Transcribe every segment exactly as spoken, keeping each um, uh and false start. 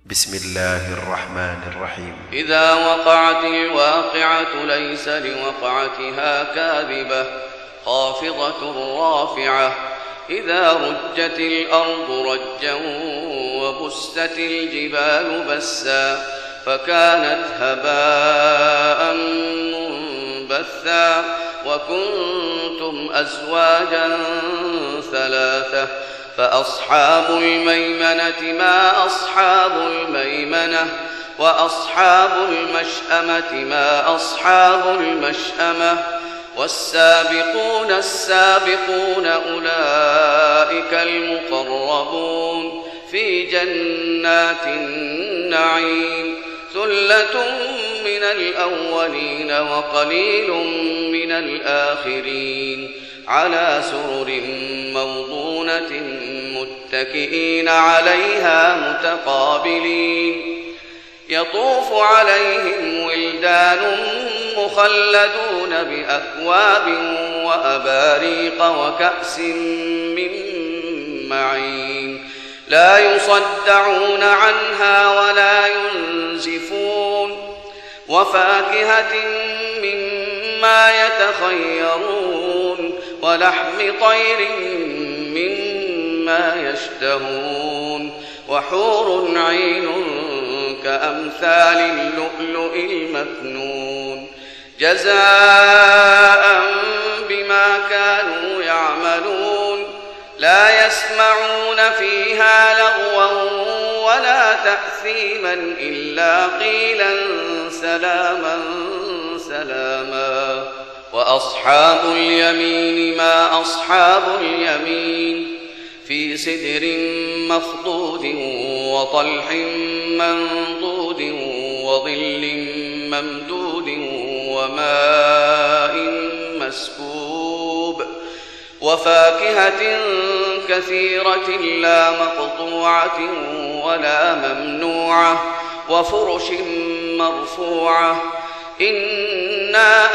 بسم الله الرحمن الرحيم. إذا وقعت الواقعة ليس لوقعتها كاذبة خافضة رافعة إذا رجت الأرض رجا وبست الجبال بسا فكانت هباء منبثا وكنتم أزواجا ثلاثة فأصحاب الميمنة ما أصحاب الميمنة وأصحاب المشأمة ما أصحاب المشأمة والسابقون السابقون أولئك المقربون في جنات النعيم ثلة من الأولين وقليل من الآخرين على سرر موضونة متكئين عليها متقابلين يطوف عليهم ولدان مخلدون بأكواب وأباريق وكأس من معين لا يصدعون عنها ولا ينزفون وفاكهة مما يتخيرون ولحم طير مما يشتهون وحور عين كأمثال اللؤلؤ المكنون جزاء بما كانوا يعملون لا يسمعون فيها لغوا ولا تأثيما إلا قيلا سلاما سلاما وأصحاب اليمين ما أصحاب اليمين في سدر مخضود وطلح منضود وظل ممدود وماء مسكوب وفاكهة كثيرة لا مقطوعة ولا ممنوعة وفرش مرفوعة إنا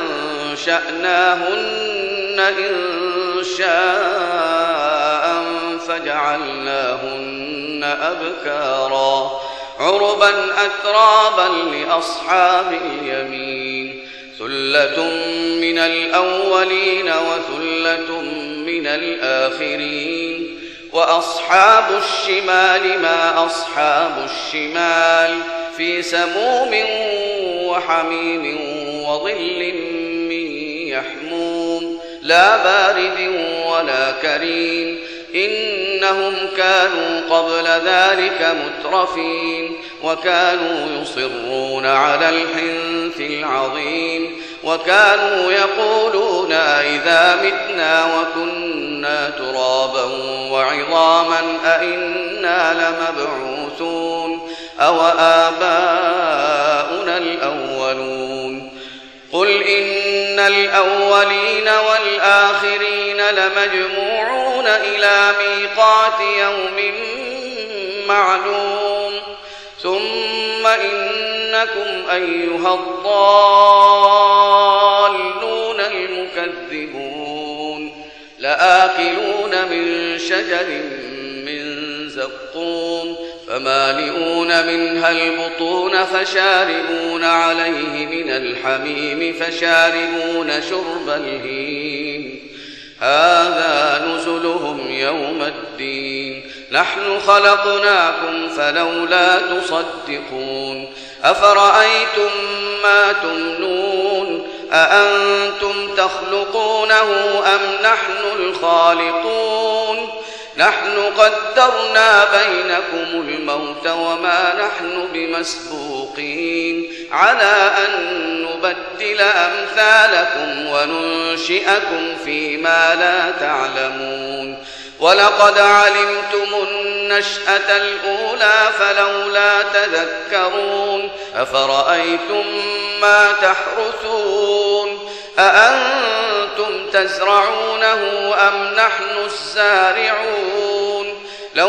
أنشأناهن إن شاء فجعلناهن أبكارا عربا أترابا لأصحاب اليمين ثلة من الأولين وثلة من الآخرين وأصحاب الشمال ما أصحاب الشمال في سموم وحميم وظل من يحموم لا بارد ولا كريم إنهم كانوا قبل ذلك مترفين وكانوا يصرون على الحنث العظيم وكانوا يقولون إذا متنا وكنا ترابا وعظاما أئنا لمبعوثون أو آباؤنا الأولون قل إن الأولين والآخرين لمجموعون إلى ميقات يوم معلوم ثم إنكم أيها الضالون المكذبون لآكلون من شجر من زقوم فمالئون منها البطون فشاربون عليه من الحميم فشاربون شرب الهيم هذا نزلهم يوم الدين نحن خلقناكم فلولا تصدقون أفرأيتم ما تمنون أأنتم تخلقونه أم نحن الخالقون نحن قدرنا بينكم الموت وما نحن بمسبوقين على أن نبدل أمثالكم وننشئكم فيما لا تعلمون ولقد علمتم النشأة الأولى فلولا تذكرون أفرأيتم ما تحرثون أأنتم تزرعونه أم نحن الزارعون لو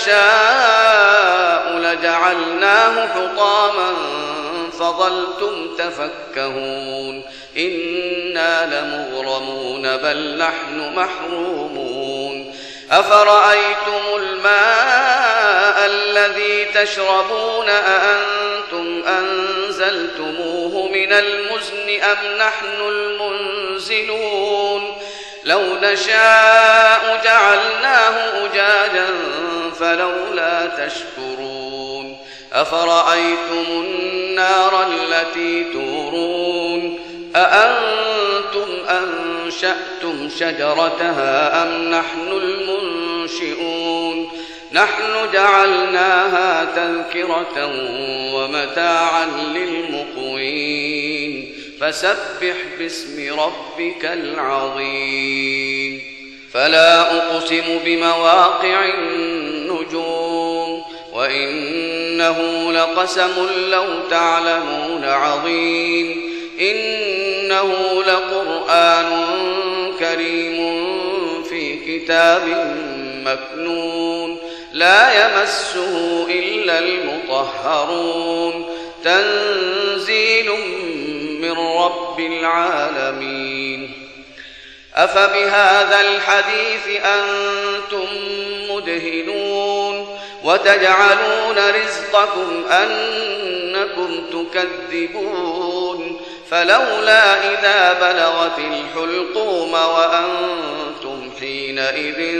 نشاء لجعلناه حطاما فظلتم تفكهون إنا لمغرمون بل نحن محرومون أفرأيتم الماء الذي تشربون أأنتم أنزلتموه من المزن أم نحن المنزلون لو نشاء جعلناه أجاجا فلولا تشكرون أفرأيتم النار التي تورون أأنتم أنشأتم شجرتها أم نحن المنشئون نحن جعلناها تذكرة ومتاعا للمقوين فسبح باسم ربك العظيم فلا أقسم بمواقع النجوم وإنه لقسم لو تعلمون عظيم إنه لقرآن كريم في كتاب مكنون لا يمسه إلا المطهرون تنزيل من رب العالمين أفبهذا الحديث أنتم مدهنون وتجعلون رزقكم أنكم تكذبون فلولا إذا بلغت الحلقوم وأنتم حينئذ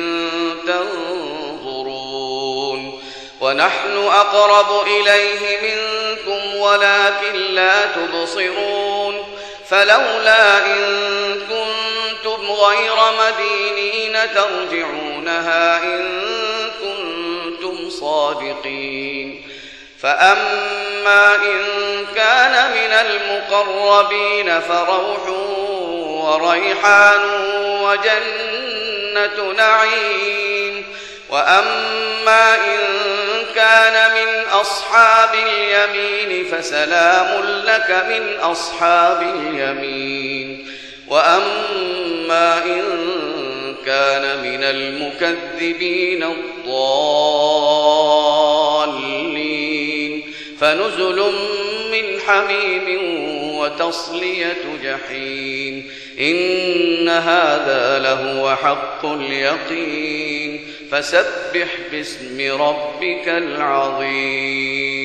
تنظرون ونحن أقرب إليه منكم ولكن لا تبصرون فلولا إن كنتم غير مدينين ترجعونها إن كنتم صادقين فأما إن كان من المقربين فروح وريحان وجنة نعيم وأما إن كان من أصحاب اليمين فسلام لك من أصحاب اليمين وأما إن كان من المكذبين الضالين فنزل من حميم وتصلية جحيم إن هذا لهو حق اليقين فسبح باسم ربك العظيم